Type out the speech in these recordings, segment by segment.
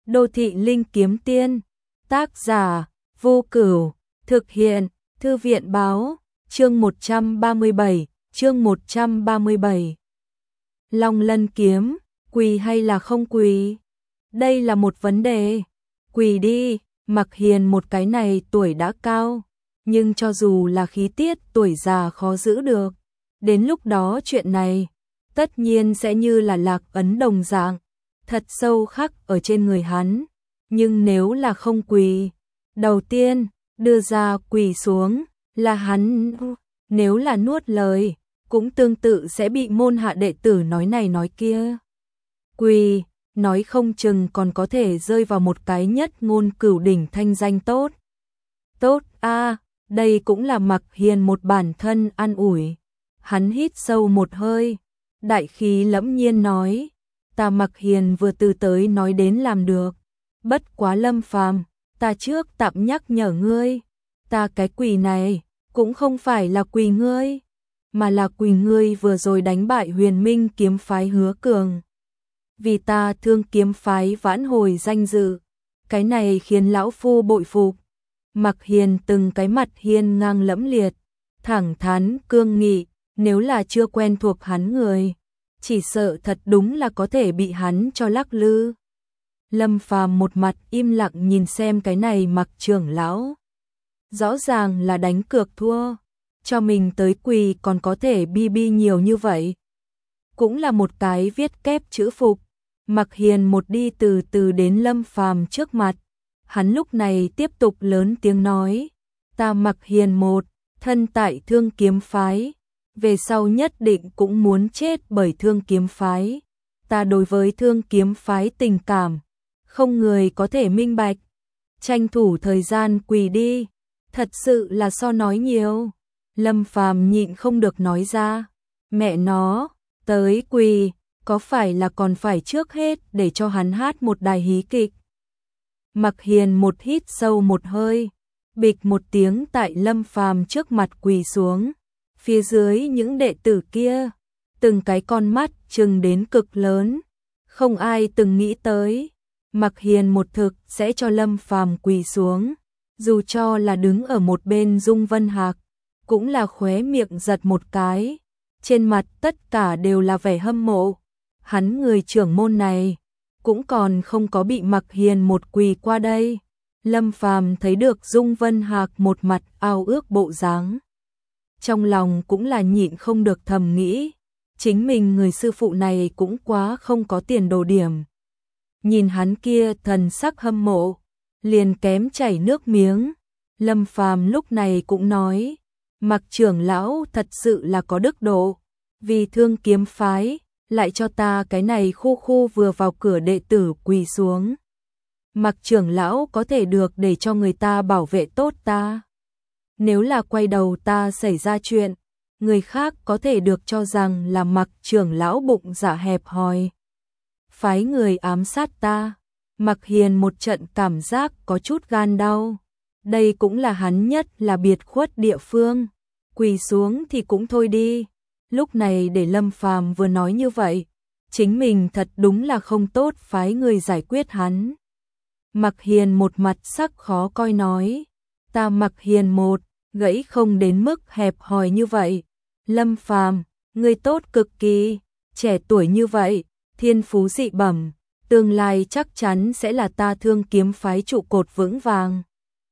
Đô thị linh kiếm tiên, tác giả, Vô Cửu, thực hiện, Thư viện báo, chương 137, chương 137. Long Lân kiếm, quỳ hay là không quỳ? Đây là một vấn đề. Quỳ đi, Mặc Hiền một cái này tuổi đã cao, nhưng cho dù là khí tiết tuổi già khó giữ được. Đến lúc đó chuyện này, tất nhiên sẽ như là lạc ấn đồng dạng, thật sâu khắc ở trên người hắn. Nhưng nếu là không quỳ, đầu tiên, đưa ra quỳ xuống, là hắn, nếu là nuốt lời, cũng tương tự sẽ bị môn hạ đệ tử nói này nói kia. Quỳ, nói không chừng còn có thể rơi vào một cái nhất ngôn cửu đỉnh thanh danh tốt. Tốt a, đây cũng là Mặc Hiền một bản thân an ủi. Hắn hít sâu một hơi, đại khí lẫm nhiên nói, ta Mặc Hiền vừa từ tới nói đến làm được. Bất quá Lâm Phàm, ta trước tạm nhắc nhở ngươi, ta cái quỳ này cũng không phải là quỳ ngươi, mà là quỳ ngươi vừa rồi đánh bại Huyền Minh kiếm phái Hứa Cường. Vì ta Thương kiếm phái vãn hồi danh dự, cái này khiến lão phu bội phục. Mặc Hiền từng cái mặt hiên ngang lẫm liệt, thẳng thắn cương nghị, nếu là chưa quen thuộc hắn người, chỉ sợ thật đúng là có thể bị hắn cho lắc lư. Lâm Phàm một mặt im lặng nhìn xem cái này Mặc trưởng lão. Rõ ràng là đánh cược thua, cho mình tới quỳ còn có thể bi nhiều như vậy. Cũng là một cái viết kép chữ phục. Mặc Hiền một đi từ từ đến Lâm Phàm trước mặt. Hắn lúc này tiếp tục lớn tiếng nói, ta Mặc Hiền một, thân tại Thương kiếm phái, về sau nhất định cũng muốn chết bởi Thương kiếm phái. Ta đối với Thương kiếm phái tình cảm, không người có thể minh bạch. Tranh thủ thời gian quỳ đi, thật sự là so nói nhiều. Lâm Phàm nhịn không được nói ra, mẹ nó, tới quỳ, có phải là còn phải trước hết để cho hắn hát một đài hí kịch. Mặc Hiền một hít sâu một hơi, bịch một tiếng tại Lâm Phàm trước mặt quỳ xuống. Phía dưới những đệ tử kia, từng cái con mắt trừng đến cực lớn, không ai từng nghĩ tới Mặc Hiền một thực sẽ cho Lâm Phàm quỳ xuống. Dù cho là đứng ở một bên Dung Vân Hạc, cũng là khóe miệng giật một cái, trên mặt tất cả đều là vẻ hâm mộ. Hắn người trưởng môn này cũng còn không có bị Mặc Hiền một quỳ qua đây. Lâm Phàm thấy được Dung Vân Hạc một mặt ao ước bộ dáng, trong lòng cũng là nhịn không được thầm nghĩ, chính mình người sư phụ này cũng quá không có tiền đồ điểm. Nhìn hắn kia thần sắc hâm mộ, liền kém chảy nước miếng. Lâm Phàm lúc này cũng nói, Mặc trưởng lão thật sự là có đức độ, vì Thương kiếm phái, lại cho ta cái này khu vừa vào cửa đệ tử quỳ xuống. Mặc trưởng lão có thể được để cho người ta bảo vệ tốt ta. Nếu là quay đầu ta xảy ra chuyện, người khác có thể được cho rằng là Mặc trưởng lão bụng dạ hẹp hòi, phái người ám sát ta. Mặc Hiền một trận cảm giác có chút gan đau. Đây cũng là hắn nhất là biệt khuất địa phương. Quỳ xuống thì cũng thôi đi. Lúc này để Lâm Phàm vừa nói như vậy, chính mình thật đúng là không tốt phái người giải quyết hắn. Mặc Hiền một mặt sắc khó coi nói, ta Mặc Hiền một, gãy không đến mức hẹp hòi như vậy. Lâm Phàm, người tốt cực kỳ, trẻ tuổi như vậy, thiên phú dị bẩm, tương lai chắc chắn sẽ là ta Thương kiếm phái trụ cột vững vàng.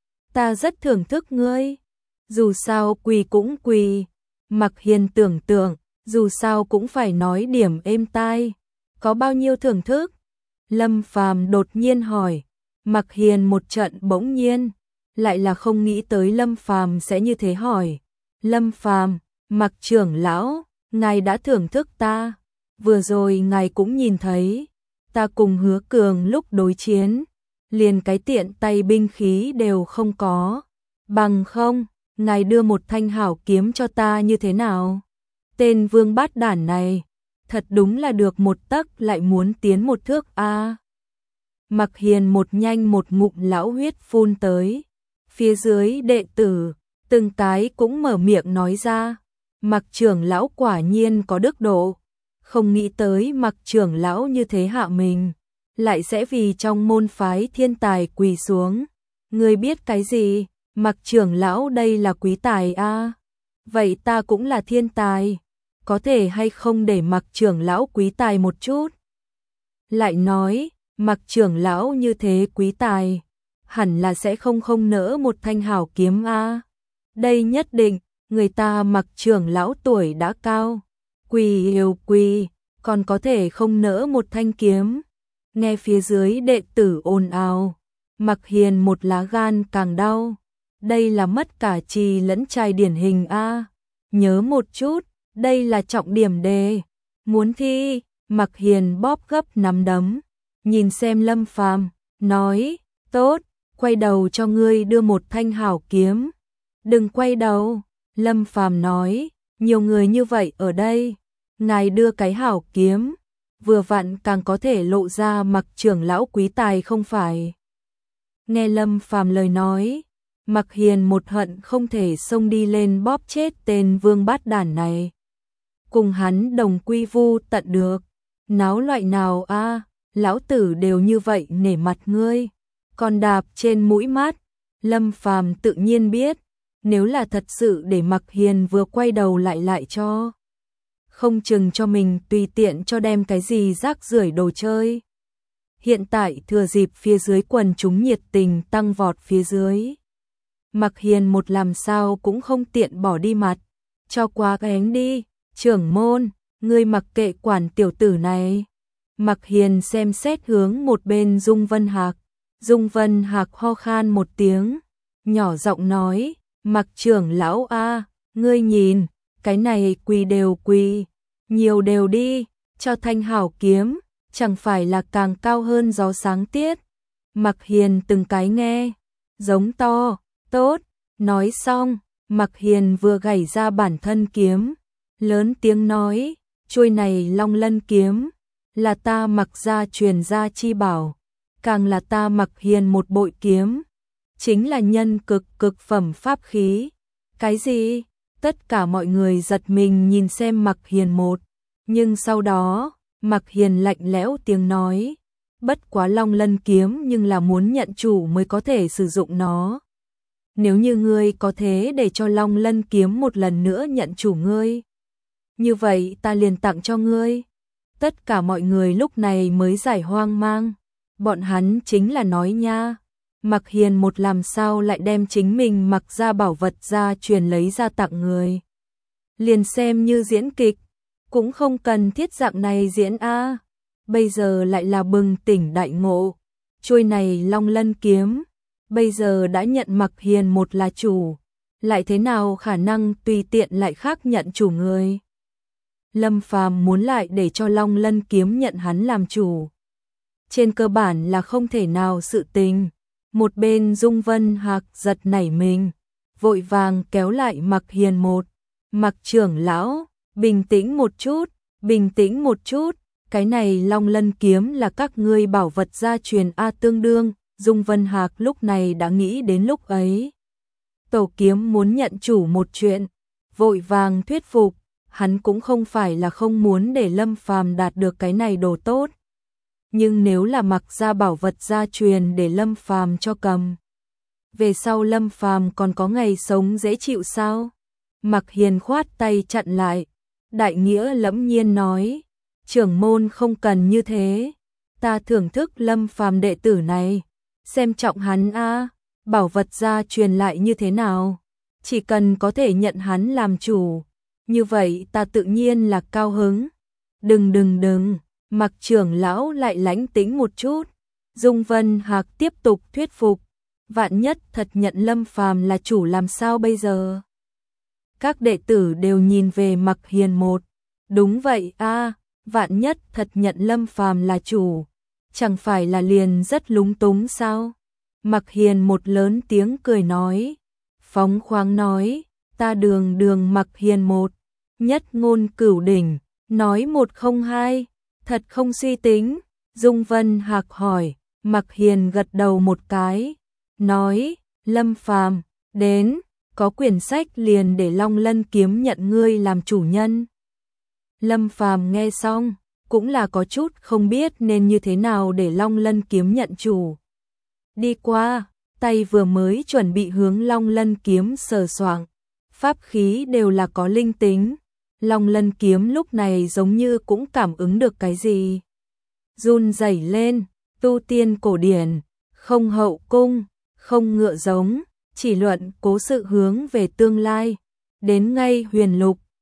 Ta rất thưởng thức ngươi. Dù sao quỳ cũng quỳ. Mặc Hiền tưởng tượng, dù sao cũng phải nói điểm êm tai. Có bao nhiêu thưởng thức? Lâm Phàm đột nhiên hỏi. Mặc Hiền một trận bỗng nhiên, lại là không nghĩ tới Lâm Phàm sẽ như thế hỏi. Lâm Phàm, Mặc trưởng lão, ngài đã thưởng thức ta. Vừa rồi ngài cũng nhìn thấy, ta cùng Hứa Cường lúc đối chiến, liền cái tiện tay binh khí đều không có. Bằng không, ngài đưa một thanh hảo kiếm cho ta như thế nào? Tên vương bát đản này, thật đúng là được một tấc lại muốn tiến một thước a. Mặc Hiền một nhanh một ngụm lão huyết phun tới. Phía dưới đệ tử, từng cái cũng mở miệng nói ra, Mặc trưởng lão quả nhiên có đức độ. Không nghĩ tới Mặc trưởng lão như thế hạ mình. lại sẽ vì trong môn phái thiên tài quỳ xuống. Ngươi biết cái gì? Mặc trưởng lão đây là quý tài a. Vậy ta cũng là thiên tài, có thể hay không để Mặc trưởng lão quý tài một chút? Lại nói, Mặc trưởng lão như thế quý tài, hẳn là sẽ không nỡ một thanh hảo kiếm a. Đây nhất định, người ta Mặc trưởng lão tuổi đã cao, quỳ yêu quỳ, còn có thể không nỡ một thanh kiếm. Nghe phía dưới đệ tử ồn ào, Mặc Hiền một lá gan càng đau. Đây là mất cả trì lẫn trai điển hình a. Nhớ một chút, đây là trọng điểm đề. Muốn thi, Mặc Hiền bóp gấp nắm đấm, nhìn xem Lâm Phàm, nói, tốt, quay đầu cho ngươi đưa một thanh hảo kiếm. Đừng quay đầu, Lâm Phàm nói, nhiều người như vậy ở đây, ngài đưa cái hảo kiếm, vừa vặn càng có thể lộ ra Mặc trưởng lão quý tài không phải. Nghe Lâm Phàm lời nói, Mặc Hiền một hận không thể xông đi lên bóp chết tên vương bát đản này. Cùng hắn đồng quy vu tận được, náo loại nào a, lão tử đều như vậy nể mặt ngươi, còn đạp trên mũi mắt. Lâm Phàm tự nhiên biết, nếu là thật sự để Mặc Hiền vừa quay đầu lại cho, không chừng cho mình tùy tiện cho đem cái gì rác rưởi đồ chơi. Hiện tại thừa dịp phía dưới quần chúng nhiệt tình tăng vọt phía dưới, Mặc Hiền một làm sao cũng không tiện bỏ đi mặt, cho quá cánh đi, trưởng môn, ngươi mặc kệ quản tiểu tử này. Mặc Hiền xem xét hướng một bên Dung Vân Hạc, Dung Vân Hạc ho khan một tiếng, nhỏ giọng nói, Mặc trưởng lão a, ngươi nhìn, cái này quỳ đều quỳ, nhiều đều đi, cho thanh hảo kiếm, chẳng phải là càng cao hơn gió sáng tiết. Mặc Hiền từng cái nghe, giống to, tốt, nói xong, Mặc Hiền vừa gảy ra bản thân kiếm, lớn tiếng nói, chuôi này Long Lân kiếm, là ta Mặc gia truyền gia chi bảo, càng là ta Mặc Hiền một bội kiếm, chính là nhân cực phẩm pháp khí. Cái gì? Tất cả mọi người giật mình nhìn xem Mặc Hiền một, nhưng sau đó, Mặc Hiền lạnh lẽo tiếng nói, bất quá Long Lân kiếm nhưng là muốn nhận chủ mới có thể sử dụng nó. Nếu như ngươi có thế để cho Long Lân kiếm một lần nữa nhận chủ ngươi, như vậy ta liền tặng cho ngươi. Tất cả mọi người lúc này mới giải hoang mang, bọn hắn chính là nói nha, Mặc Hiền một làm sao lại đem chính mình mặc ra bảo vật ra truyền lấy ra tặng người. Liền xem như diễn kịch, cũng không cần thiết dạng này diễn a. Bây giờ lại là bừng tỉnh đại ngộ, chuôi này Long Lân kiếm, bây giờ đã nhận Mặc Hiền một là chủ, lại thế nào khả năng tùy tiện lại khác nhận chủ người. Lâm Phàm muốn lại để cho Long Lân kiếm nhận hắn làm chủ, trên cơ bản là không thể nào sự tình. Một bên Dung Vân Hạc giật nảy mình, vội vàng kéo lại Mặc Hiền một, Mặc trưởng lão, bình tĩnh một chút, bình tĩnh một chút, cái này Long Lân kiếm là các ngươi bảo vật gia truyền a tương đương. Dung Vân Hạc lúc này đã nghĩ đến lúc ấy Tổ kiếm muốn nhận chủ một chuyện, vội vàng thuyết phục, hắn cũng không phải là không muốn để Lâm Phàm đạt được cái này đồ tốt. Nhưng nếu là Mặc ra bảo vật gia truyền để Lâm Phàm cho cầm, về sau Lâm Phàm còn có ngày sống dễ chịu sao? Mặc Hiền khoát tay chặn lại, đại nghĩa lẫm nhiên nói, trưởng môn không cần như thế, ta thưởng thức Lâm Phàm đệ tử này, xem trọng hắn a, bảo vật gia truyền lại như thế nào, chỉ cần có thể nhận hắn làm chủ, như vậy ta tự nhiên là cao hứng. Đừng, Mặc trưởng lão lại lãnh tĩnh một chút. Dung Vân Hạc tiếp tục thuyết phục, vạn nhất thật nhận Lâm Phàm là chủ làm sao bây giờ? Các đệ tử đều nhìn về Mặc Hiền một, đúng vậy a, vạn nhất thật nhận Lâm Phàm là chủ, chẳng phải là liền rất lúng túng sao? Mặc Hiền một lớn tiếng cười nói, phóng khoáng nói, ta đường Mặc Hiền một, nhất ngôn cửu đỉnh, nói một không hai, thật không suy tính. Dung Vân Hạc hỏi, Mặc Hiền gật đầu một cái, nói, Lâm Phàm đến, có quyển sách liền để Long Lân kiếm nhận ngươi làm chủ nhân. Lâm Phàm nghe xong, cũng là có chút không biết nên như thế nào để Long Lân kiếm nhận chủ. Đi qua, tay vừa mới chuẩn bị hướng Long Lân kiếm sờ soạng, pháp khí đều là có linh tính. Long Lân kiếm lúc này giống như cũng cảm ứng được cái gì. Run rẩy lên, tu tiên cổ điển, không hậu cung, không ngựa giống, chỉ luận cố sự hướng về tương lai. Đến ngay huyền lục,